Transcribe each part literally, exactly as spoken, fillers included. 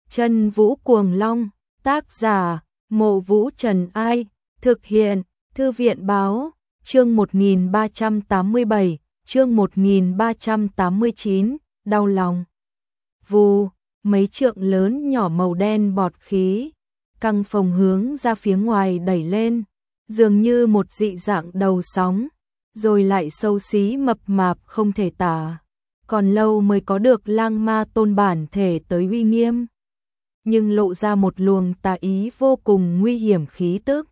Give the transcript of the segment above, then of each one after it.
Chân Vũ Cuồng Long, tác giả, Mộ Vũ Trần Ai, thực hiện, Thư viện Báo, chương một nghìn ba trăm tám mươi bảy, chương một nghìn ba trăm tám mươi chín, đau lòng. Vù, mấy trượng lớn nhỏ màu đen bọt khí, căng phồng hướng ra phía ngoài đẩy lên, dường như một dị dạng đầu sóng, rồi lại xấu xí mập mạp không thể tả. Còn lâu mới có được Lang Ma Tôn bản thể tới uy nghiêm, nhưng lộ ra một luồng tà ý vô cùng nguy hiểm khí tức.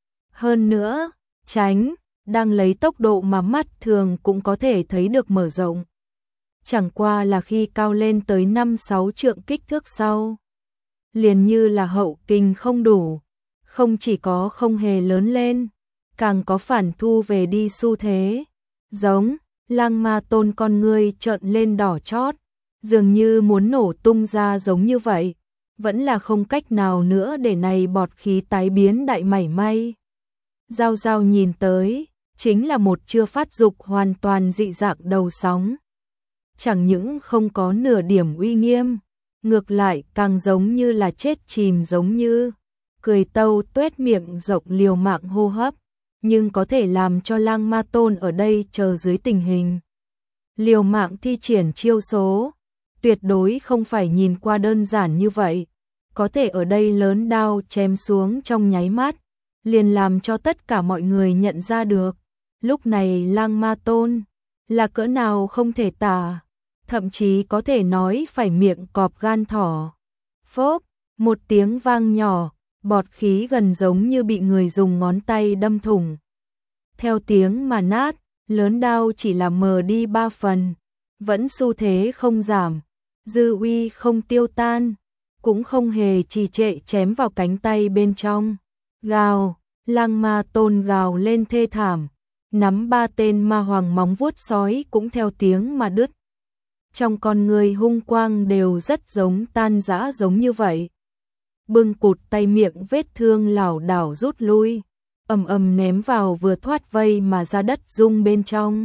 Hơn nữa, tránh, đang lấy tốc độ mà mắt thường cũng có thể thấy được mở rộng. Chẳng qua là khi cao lên tới năm sáu trượng kích thước sau, liền như là hậu kinh không đủ, không chỉ có không hề lớn lên, càng có phản thu về đi xu thế. Giống, Lang Ma Tôn con ngươi trợn lên đỏ chót, dường như muốn nổ tung ra giống như vậy, vẫn là không cách nào nữa để này bọt khí tái biến đại mảy may. Giao Giao nhìn tới, chính là một chưa phát dục hoàn toàn dị dạng đầu sóng. Chẳng những không có nửa điểm uy nghiêm, ngược lại càng giống như là chết chìm giống như, cười tâu tuét miệng rộng liều mạng hô hấp, nhưng có thể làm cho Lang Ma Tôn ở đây chờ dưới tình hình liều mạng thi triển chiêu số, tuyệt đối không phải nhìn qua đơn giản như vậy, có thể ở đây lớn đao chém xuống trong nháy mắt, liền làm cho tất cả mọi người nhận ra được, lúc này Lang Ma Tôn là cỡ nào không thể tả, thậm chí có thể nói phải miệng cọp gan thỏ. Phốp, một tiếng vang nhỏ, bọt khí gần giống như bị người dùng ngón tay đâm thủng. Theo tiếng mà nát, lớn đao chỉ là mờ đi ba phần, vẫn xu thế không giảm, dư uy không tiêu tan, cũng không hề trì trệ chém vào cánh tay bên trong. Gào, Lang Ma Tôn gào lên thê thảm, nắm ba tên ma hoàng móng vuốt sói cũng theo tiếng mà đứt. Trong con người hung quang đều rất giống tan rã giống như vậy. Bưng cụt tay miệng vết thương lảo đảo rút lui, ầm ầm ném vào vừa thoát vây mà ra đất rung bên trong.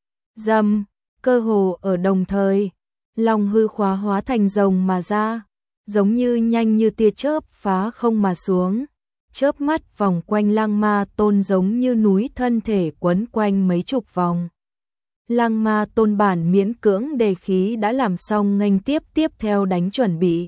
Dầm, cơ hồ ở đồng thời, Long hư khóa hóa thành rồng mà ra, giống như nhanh như tia chớp phá không mà xuống, chớp mắt vòng quanh Lang Ma Tôn giống như núi thân thể quấn quanh mấy chục vòng. Lang Ma Tôn bản miễn cưỡng đề khí đã làm xong nghênh tiếp tiếp theo đánh chuẩn bị.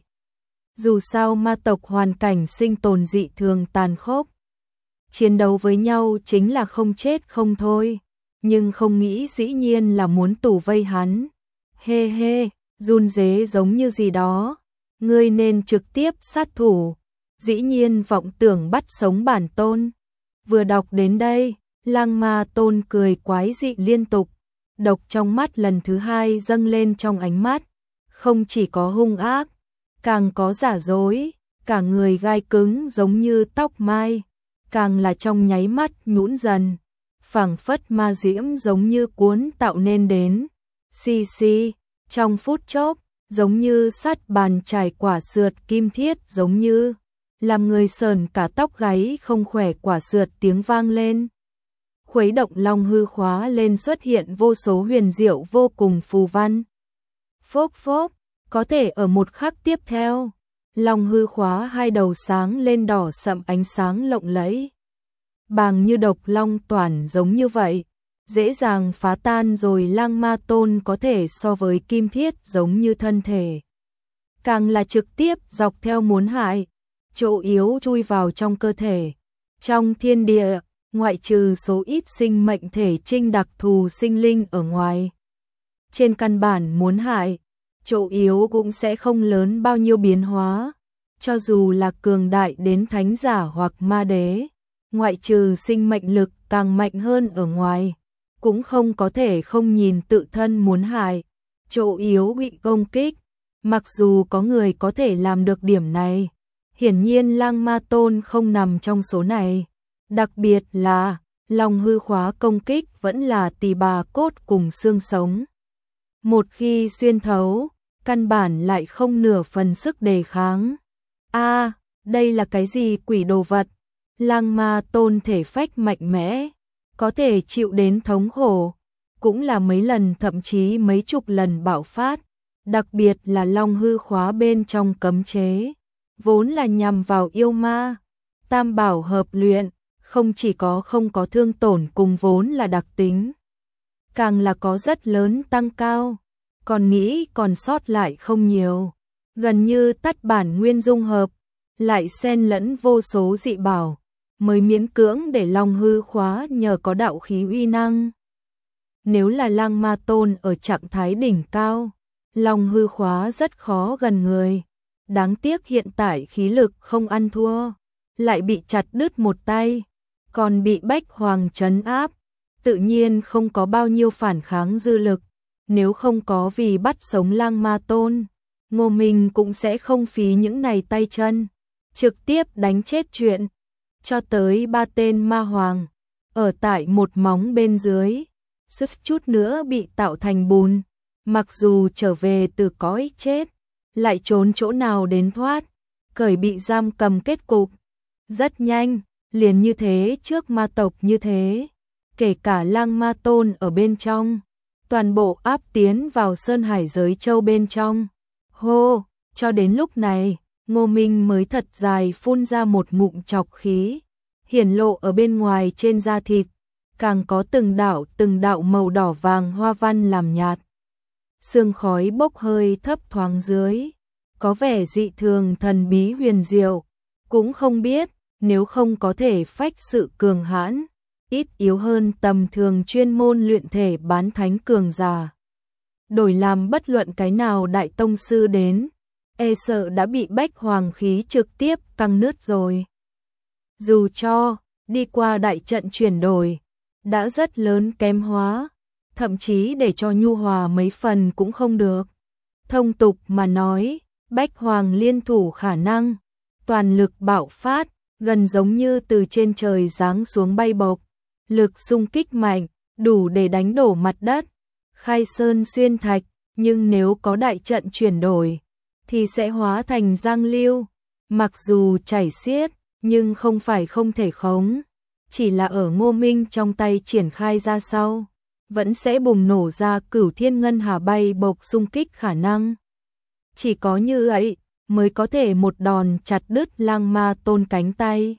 Dù sao ma tộc hoàn cảnh sinh tồn dị thường tàn khốc, chiến đấu với nhau chính là không chết không thôi, nhưng không nghĩ dĩ nhiên là muốn tù vây hắn. Hê hê, run rế giống như gì đó, ngươi nên trực tiếp sát thủ, dĩ nhiên vọng tưởng bắt sống bản tôn. Vừa đọc đến đây, Lang Ma Tôn cười quái dị liên tục, độc trong mắt lần thứ hai dâng lên trong ánh mắt, không chỉ có hung ác, càng có giả dối, cả người gai cứng giống như tóc mai, càng là trong nháy mắt nhũn dần, phảng phất ma diễm giống như cuốn tạo nên đến. Xì xì, trong phút chốc, giống như sắt bàn trải quả sượt kim thiết giống như, làm người sờn cả tóc gáy không khỏe quả sượt tiếng vang lên. Khuấy động long hư khóa lên xuất hiện vô số huyền diệu vô cùng phù văn. Phốc phốc, có thể ở một khắc tiếp theo, long hư khóa hai đầu sáng lên đỏ sậm ánh sáng lộng lẫy. Bàng như độc long toàn giống như vậy, dễ dàng phá tan rồi. Lang Ma Tôn có thể so với kim thiết giống như thân thể, càng là trực tiếp dọc theo muốn hại, chỗ yếu chui vào trong cơ thể. Trong thiên địa, ngoại trừ số ít sinh mệnh thể trinh đặc thù sinh linh ở ngoài, trên căn bản muốn hại, chỗ yếu cũng sẽ không lớn bao nhiêu biến hóa, cho dù là cường đại đến thánh giả hoặc ma đế, ngoại trừ sinh mệnh lực càng mạnh hơn ở ngoài, cũng không có thể không nhìn tự thân muốn hại, chỗ yếu bị công kích. Mặc dù có người có thể làm được điểm này, hiển nhiên Lang Ma Tôn không nằm trong số này, đặc biệt là long hư khóa công kích vẫn là tỳ bà cốt cùng xương sống. Một khi xuyên thấu, căn bản lại không nửa phần sức đề kháng. A, à, đây là cái gì quỷ đồ vật? Lang Ma Tôn thể phách mạnh mẽ, có thể chịu đến thống khổ, cũng là mấy lần thậm chí mấy chục lần bạo phát, đặc biệt là long hư khóa bên trong cấm chế, vốn là nhằm vào yêu ma. Tam bảo hợp luyện, không chỉ có không có thương tổn cùng vốn là đặc tính, càng là có rất lớn tăng cao, còn nghĩ còn sót lại không nhiều, gần như tắt bản nguyên dung hợp, lại xen lẫn vô số dị bảo, mới miễn cưỡng để long hư khóa nhờ có đạo khí uy năng. Nếu là lang ma tôn ở trạng thái đỉnh cao, long hư khóa rất khó gần người, đáng tiếc hiện tại khí lực không ăn thua, lại bị chặt đứt một tay, còn bị Bách Hoàng trấn áp, tự nhiên không có bao nhiêu phản kháng dư lực, nếu không có vì bắt sống lang ma tôn, Ngô Minh cũng sẽ không phí những này tay chân, trực tiếp đánh chết chuyện, cho tới ba tên ma hoàng, ở tại một móng bên dưới, suýt chút nữa bị tạo thành bùn, mặc dù trở về từ cõi chết, lại trốn chỗ nào đến thoát, cởi bị giam cầm kết cục. Rất nhanh, liền như thế trước ma tộc như thế, kể cả lang ma tôn ở bên trong, toàn bộ áp tiến vào Sơn Hải giới châu bên trong. Hô, cho đến lúc này, Ngô Minh mới thật dài phun ra một ngụm trọc khí, hiển lộ ở bên ngoài trên da thịt, càng có từng đạo từng đạo màu đỏ vàng hoa văn làm nhạt. Sương khói bốc hơi thấp thoáng dưới, có vẻ dị thường thần bí huyền diệu, cũng không biết, nếu không có thể phách sự cường hãn, ít yếu hơn tầm thường chuyên môn luyện thể bán thánh cường giả. Đổi làm bất luận cái nào đại tông sư đến, e sợ đã bị Bách Hoàng khí trực tiếp căng nứt rồi. Dù cho, đi qua đại trận chuyển đổi, đã rất lớn kém hóa, thậm chí để cho nhu hòa mấy phần cũng không được. Thông tục mà nói, Bách Hoàng liên thủ khả năng, toàn lực bạo phát, gần giống như từ trên trời giáng xuống bay bộc, lực xung kích mạnh, đủ để đánh đổ mặt đất, khai sơn xuyên thạch, nhưng nếu có đại trận chuyển đổi, thì sẽ hóa thành giang lưu, mặc dù chảy xiết, nhưng không phải không thể khống, chỉ là ở Ngô Minh trong tay triển khai ra sau, vẫn sẽ bùng nổ ra cửu thiên ngân hà bay bộc xung kích khả năng. Chỉ có như ấy, mới có thể một đòn chặt đứt lang ma tôn cánh tay.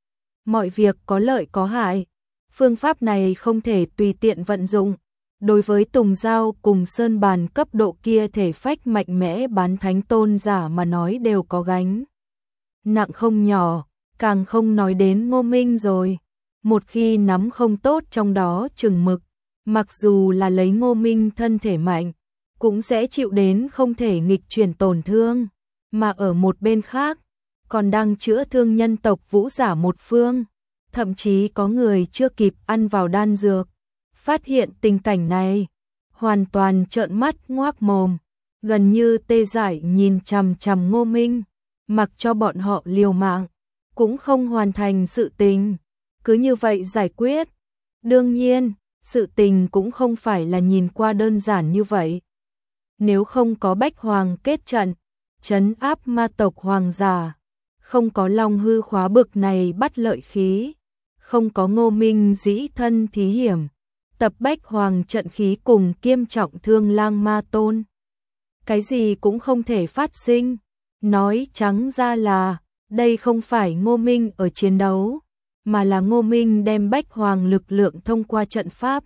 Mọi việc có lợi có hại, phương pháp này không thể tùy tiện vận dụng. Đối với Tùng Giao cùng Sơn Bàn cấp độ kia thể phách mạnh mẽ bán thánh tôn giả mà nói đều có gánh nặng không nhỏ, càng không nói đến Ngô Minh rồi. Một khi nắm không tốt trong đó chừng mực, mặc dù là lấy Ngô Minh thân thể mạnh, cũng sẽ chịu đến không thể nghịch chuyển tổn thương, mà ở một bên khác, còn đang chữa thương nhân tộc vũ giả một phương, thậm chí có người chưa kịp ăn vào đan dược. Phát hiện tình cảnh này, hoàn toàn trợn mắt ngoác mồm, gần như tê dại nhìn chằm chằm Ngô Minh, mặc cho bọn họ liều mạng, cũng không hoàn thành sự tình, cứ như vậy giải quyết. Đương nhiên, sự tình cũng không phải là nhìn qua đơn giản như vậy. Nếu không có Bách Hoàng kết trận, trấn áp ma tộc hoàng giả, không có long hư khóa bực này bắt lợi khí, không có Ngô Minh dĩ thân thí hiểm, tập Bách Hoàng trận khí cùng kiêm trọng thương lang ma tôn, cái gì cũng không thể phát sinh. Nói trắng ra là, đây không phải Ngô Minh ở chiến đấu, mà là Ngô Minh đem Bách Hoàng lực lượng thông qua trận pháp,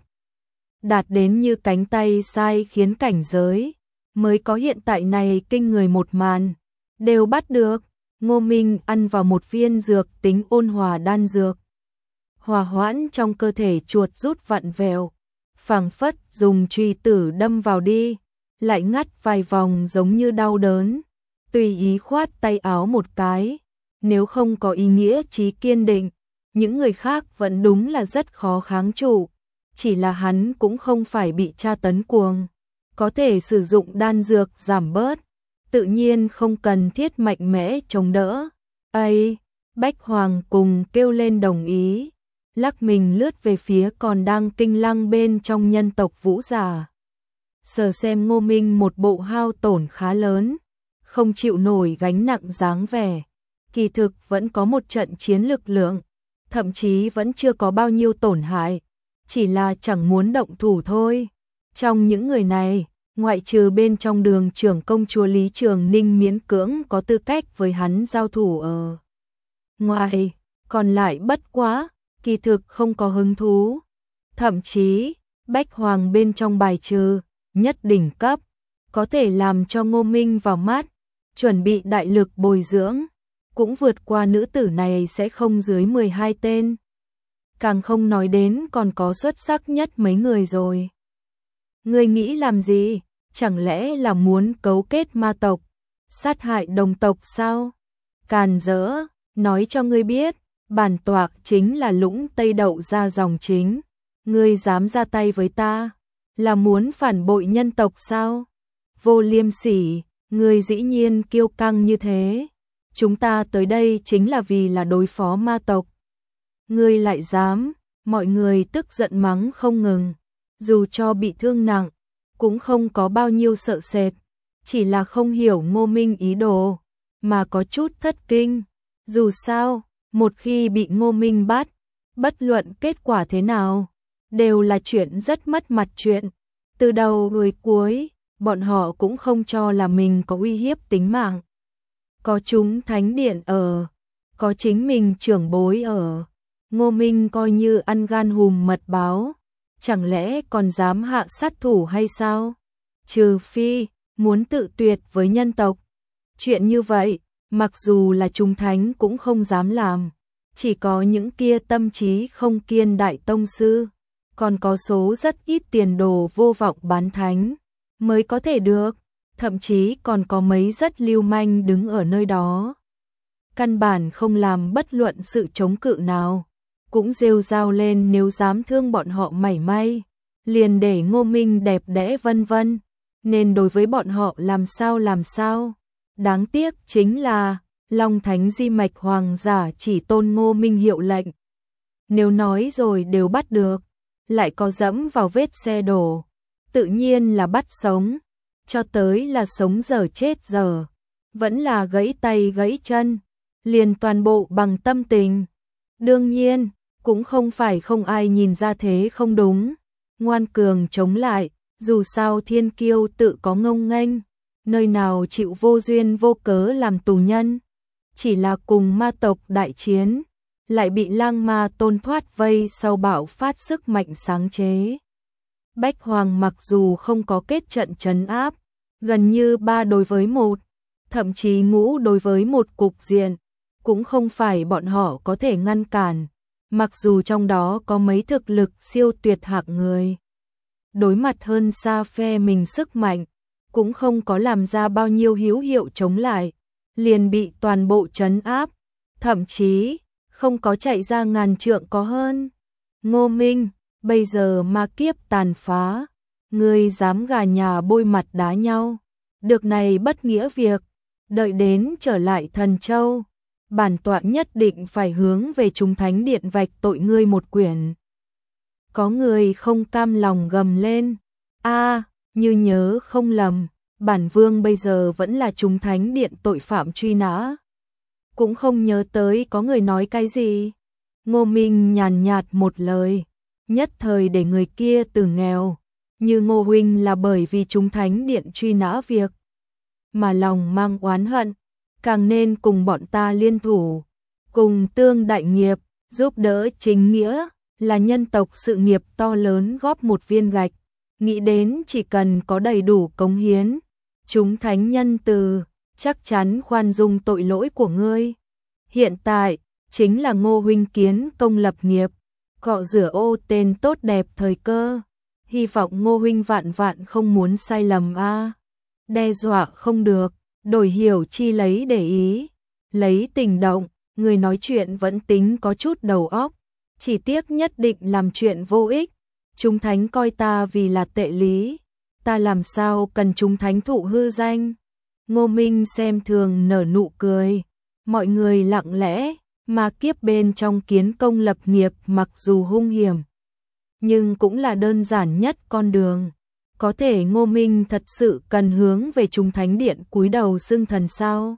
đạt đến như cánh tay sai khiến cảnh giới, mới có hiện tại này kinh người một màn, đều bắt được. Ngô Minh ăn vào một viên dược tính ôn hòa đan dược, hòa hoãn trong cơ thể chuột rút vặn vẹo, phảng phất dùng chùy tử đâm vào đi, lại ngắt vài vòng giống như đau đớn, tùy ý khoát tay áo một cái, nếu không có ý nghĩa chí kiên định, những người khác vẫn đúng là rất khó kháng trụ, chỉ là hắn cũng không phải bị tra tấn cuồng, có thể sử dụng đan dược giảm bớt, tự nhiên không cần thiết mạnh mẽ chống đỡ. Ây, Bách Hoàng cùng kêu lên đồng ý, lắc mình lướt về phía còn đang kinh lăng bên trong nhân tộc vũ giả. Sờ xem Ngô Minh một bộ hao tổn khá lớn, không chịu nổi gánh nặng dáng vẻ, kỳ thực vẫn có một trận chiến lực lượng, thậm chí vẫn chưa có bao nhiêu tổn hại, chỉ là chẳng muốn động thủ thôi. Trong những người này, Ngoại trừ bên trong đường trưởng công chúa Lý Trường Ninh miễn cưỡng có tư cách với hắn giao thủ ở ngoài, còn lại bất quá, kỳ thực không có hứng thú. Thậm chí, Bách Hoàng bên trong bài trừ, nhất đỉnh cấp, có thể làm cho Ngô Minh vào mắt, chuẩn bị đại lực bồi dưỡng, cũng vượt qua nữ tử này sẽ không dưới mười hai tên. Càng không nói đến còn có xuất sắc nhất mấy người rồi. Ngươi nghĩ làm gì? Chẳng lẽ là muốn cấu kết ma tộc, sát hại đồng tộc sao? Càn rỡ, nói cho ngươi biết, bản tọa chính là Lũng Tây Đậu ra dòng chính. Ngươi dám ra tay với ta, là muốn phản bội nhân tộc sao? Vô liêm sỉ, ngươi dĩ nhiên kiêu căng như thế. Chúng ta tới đây chính là vì là đối phó ma tộc. Ngươi lại dám, mọi người tức giận mắng không ngừng. Dù cho bị thương nặng, cũng không có bao nhiêu sợ sệt. Chỉ là không hiểu Ngô Minh ý đồ, mà có chút thất kinh. Dù sao, một khi bị Ngô Minh bắt, bất luận kết quả thế nào, đều là chuyện rất mất mặt chuyện. Từ đầu đuôi cuối, bọn họ cũng không cho là mình có uy hiếp tính mạng. Có chúng thánh điện ở, có chính mình trưởng bối ở. Ngô Minh coi như ăn gan hùm mật báo, chẳng lẽ còn dám hạ sát thủ hay sao? Trừ phi, muốn tự tuyệt với nhân tộc. Chuyện như vậy, mặc dù là chúng thánh cũng không dám làm. Chỉ có những kia tâm trí không kiên đại tông sư, còn có số rất ít tiền đồ vô vọng bán thánh, mới có thể được. Thậm chí còn có mấy rất lưu manh đứng ở nơi đó. Căn bản không làm bất luận sự chống cự nào. Cũng rêu rao lên nếu dám thương bọn họ mảy may, liền để Ngô Minh đẹp đẽ vân vân, nên đối với bọn họ làm sao làm sao. Đáng tiếc chính là, Long Thánh Di Mạch Hoàng giả chỉ tôn Ngô Minh hiệu lệnh. Nếu nói rồi đều bắt được, lại có dẫm vào vết xe đổ, tự nhiên là bắt sống, cho tới là sống giờ chết giờ, vẫn là gãy tay gãy chân, liền toàn bộ bằng tâm tình. Đương nhiên, cũng không phải không ai nhìn ra thế không đúng, ngoan cường chống lại, dù sao thiên kiêu tự có ngông nghênh, nơi nào chịu vô duyên vô cớ làm tù nhân. Chỉ là cùng ma tộc đại chiến, lại bị lang ma tôn thoát vây sau bạo phát sức mạnh sáng chế. Bách Hoàng mặc dù không có kết trận trấn áp, gần như ba đối với một, thậm chí ngũ đối với một cục diện, cũng không phải bọn họ có thể ngăn cản. Mặc dù trong đó có mấy thực lực siêu tuyệt hạng người, đối mặt hơn xa phe mình sức mạnh, cũng không có làm ra bao nhiêu hữu hiệu chống lại, liền bị toàn bộ trấn áp, thậm chí không có chạy ra ngàn trượng có hơn. Ngô Minh, bây giờ ma kiếp tàn phá, ngươi dám gà nhà bôi mặt đá nhau, được này bất nghĩa việc, đợi đến trở lại Thần Châu, bản tọa nhất định phải hướng về chúng thánh điện vạch tội ngươi một quyển. Có người không cam lòng gầm lên, a, như nhớ không lầm, bản vương bây giờ vẫn là chúng thánh điện tội phạm truy nã. Cũng không nhớ tới có người nói cái gì. Ngô Minh nhàn nhạt một lời, nhất thời để người kia từ nghèo, như Ngô huynh là bởi vì chúng thánh điện truy nã việc, mà lòng mang oán hận, càng nên cùng bọn ta liên thủ, cùng tương đại nghiệp, giúp đỡ chính nghĩa, là nhân tộc sự nghiệp to lớn góp một viên gạch, nghĩ đến chỉ cần có đầy đủ cống hiến, chúng thánh nhân từ, chắc chắn khoan dung tội lỗi của ngươi. Hiện tại, chính là Ngô huynh kiến công lập nghiệp, cọ rửa ô tên tốt đẹp thời cơ, hy vọng Ngô huynh vạn vạn không muốn sai lầm a. Đe dọa không được, đổi hiểu chi lấy để ý, lấy tình động, người nói chuyện vẫn tính có chút đầu óc, chỉ tiếc nhất định làm chuyện vô ích. Chúng thánh coi ta vì là tệ lý, ta làm sao cần chúng thánh thụ hư danh. Ngô Minh xem thường nở nụ cười, mọi người lặng lẽ, mà kiếp bên trong kiến công lập nghiệp mặc dù hung hiểm, nhưng cũng là đơn giản nhất con đường. Có thể Ngô Minh thật sự cần hướng về chúng thánh điện cúi đầu xưng thần sao?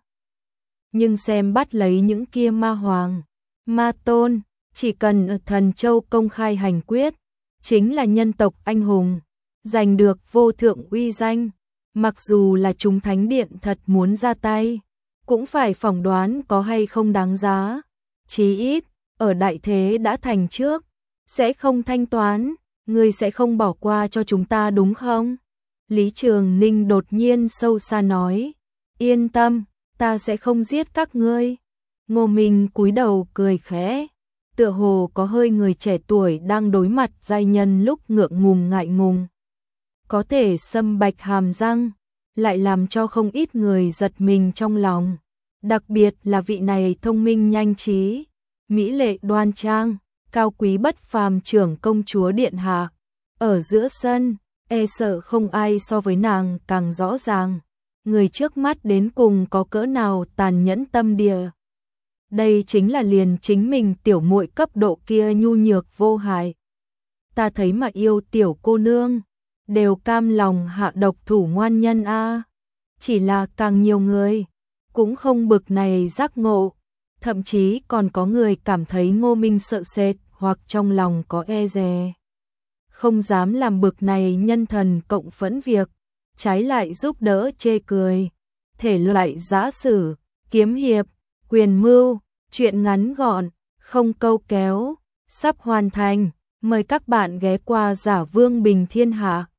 Nhưng xem bắt lấy những kia ma hoàng, ma tôn, chỉ cần ở Thần Châu công khai hành quyết, chính là nhân tộc anh hùng, giành được vô thượng uy danh. Mặc dù là chúng thánh điện thật muốn ra tay, cũng phải phỏng đoán có hay không đáng giá. Chí ít, ở đại thế đã thành trước, sẽ không thanh toán, ngươi sẽ không bỏ qua cho chúng ta đúng không? Lý Trường Ninh đột nhiên sâu xa nói, yên tâm, ta sẽ không giết các ngươi. Ngô Minh cúi đầu cười khẽ, tựa hồ có hơi người trẻ tuổi đang đối mặt giai nhân lúc ngượng ngùng ngại ngùng. Có thể sâm bạch hàm răng, lại làm cho không ít người giật mình trong lòng. Đặc biệt là vị này thông minh nhanh trí, mỹ lệ đoan trang, cao quý bất phàm trưởng công chúa điện hạ. Ở giữa sân, e sợ không ai so với nàng càng rõ ràng, người trước mắt đến cùng có cỡ nào tàn nhẫn tâm địa. Đây chính là liền chính mình tiểu muội cấp độ kia nhu nhược vô hại. Ta thấy mà yêu tiểu cô nương, đều cam lòng hạ độc thủ ngoan nhân a. Chỉ là càng nhiều người, cũng không bực này giác ngộ. Thậm chí còn có người cảm thấy Ngô Minh sợ sệt hoặc trong lòng có e dè. Không dám làm bực này nhân thần cộng phẫn việc, trái lại giúp đỡ chê cười. Thể loại giã sử, kiếm hiệp, quyền mưu, chuyện ngắn gọn, không câu kéo, sắp hoàn thành. Mời các bạn ghé qua Giả Vương Bình Thiên Hạ.